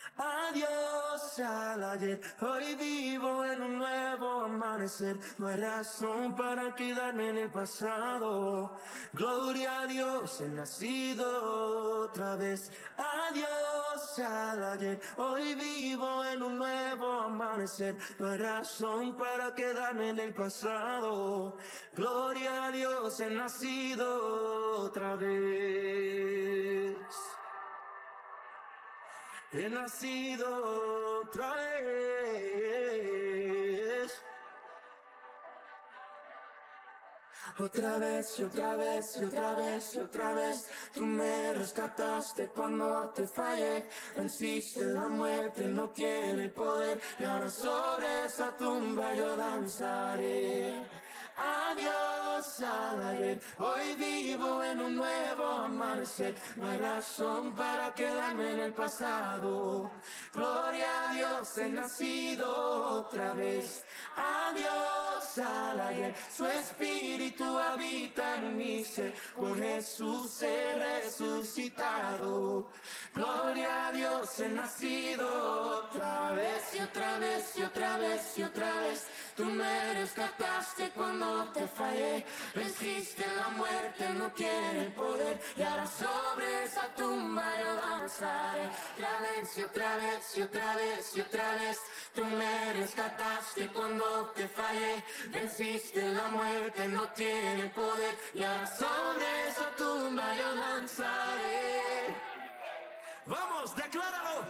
Adiós al ayer, hoy vivo en un nuevo amanecer. No hay razón para quedarme en el pasado. Gloria a Dios, he nacido otra vez. Adiós al ayer, hoy vivo en un nuevo amanecer. No hay razón para quedarme en el pasado. Gloria a Dios, he nacido otra vez. He nacido otra vez. Otra vez y otra vez y otra vez y otra vez. Tú me rescataste cuando te fallé. Venciste la muerte, no tiene poder. Y ahora sobre esa tumba yo danzaré. Adiós al ayer, hoy vivo en un nuevo amanecer. No hay razón para quedarme en el pasado. Gloria a Dios, he nacido otra vez. Adiós al ayer, su espíritu habita en mi ser. Con Jesús he resucitado. Gloria a Dios, he nacido otra vez y otra vez y otra vez y otra vez. Tú me rescataste cuando te fallé. Venciste la muerte, no tiene poder. Y ahora sobre esa tumba yo danzaré. Otra vez y otra vez y otra vez y otra vez. Tú me rescataste cuando te fallé. Venciste la muerte, no tiene poder. Y ahora sobre esa tumba yo danzaré. Vamos, decláralo.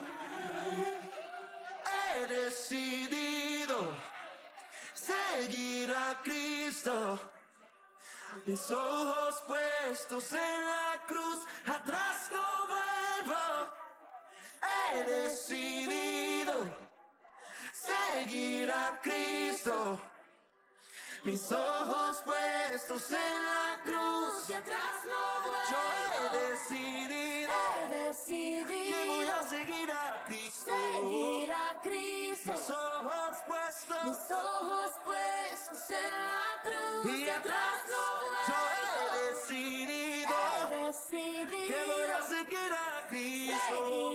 He decidido seguir a Cristo, mis ojos puestos en la cruz, atrás no vuelvo. He decidido seguir a Cristo, mis ojos puestos en la cruz, y atrás no vuelvo. Yo he decidido que voy a seguir a Cristo, seguir a Cristo, mis ojos puestos en la cruz, y atrás no vuelvo. Yo he decidido que voy a seguir a Cristo,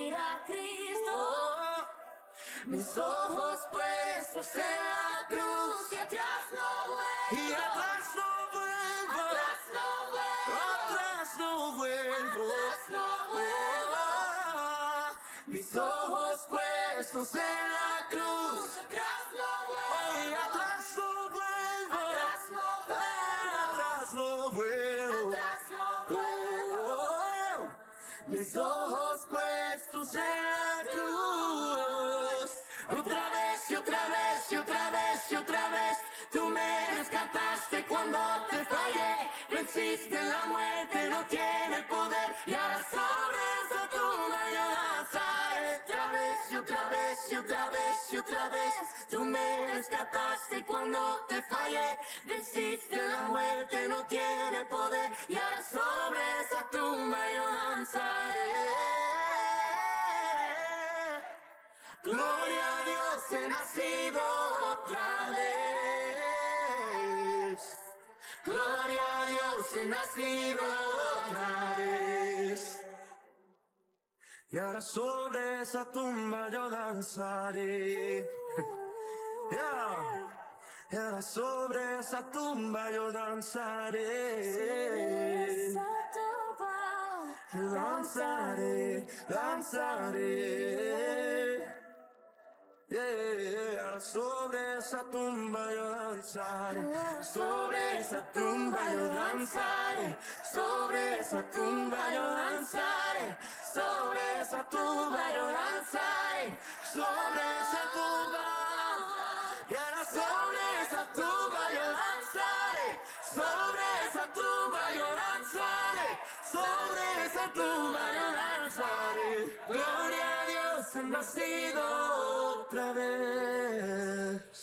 oh, mis ojos puestos en la cruz, y atrás no vuelvo, y atrás no vuelvo, atrás no vuelvo, atrás no vuelvo, atrás no vuelvo, mis ojos puestos en la cruz, atrás no y vuelvo, atrás no vuelvo, atrás no vuelvo, atrás no vuelvo, atrás no vuelvo, oh, mis ojos puestos en la cruz. Otra vez y otra vez y otra vez y otra vez. Tú me rescataste cuando te fallé. Venciste la muerte, no tiene poder. Y ahora sobre esa tumba yo danzaré. Otra vez y otra vez y otra vez y otra vez. Tú me rescataste cuando te fallé. Venciste la muerte, no tiene poder. Y ahora sobre esa tumba yo danzaré. Gloria a Dios, he nacido otra vez. Gloria a Dios, he nacido otra vez. Y ahora sobre esa tumba yo danzaré. Yeah. Y ahora sobre esa tumba yo danzaré. Danzaré, danzaré. Yeah, sobre esa tumba yo danzaré, sobre esa tumba yo danzaré, sobre esa tumba yo danzaré, sobre esa tumba yo danzaré, sobre esa tumba, y ahora sobre esa tumba yo danzaré, sobre esa tumba yo danzaré, sobre esa tumba yo danzaré. Gloria a Dios, he nacido otra vez.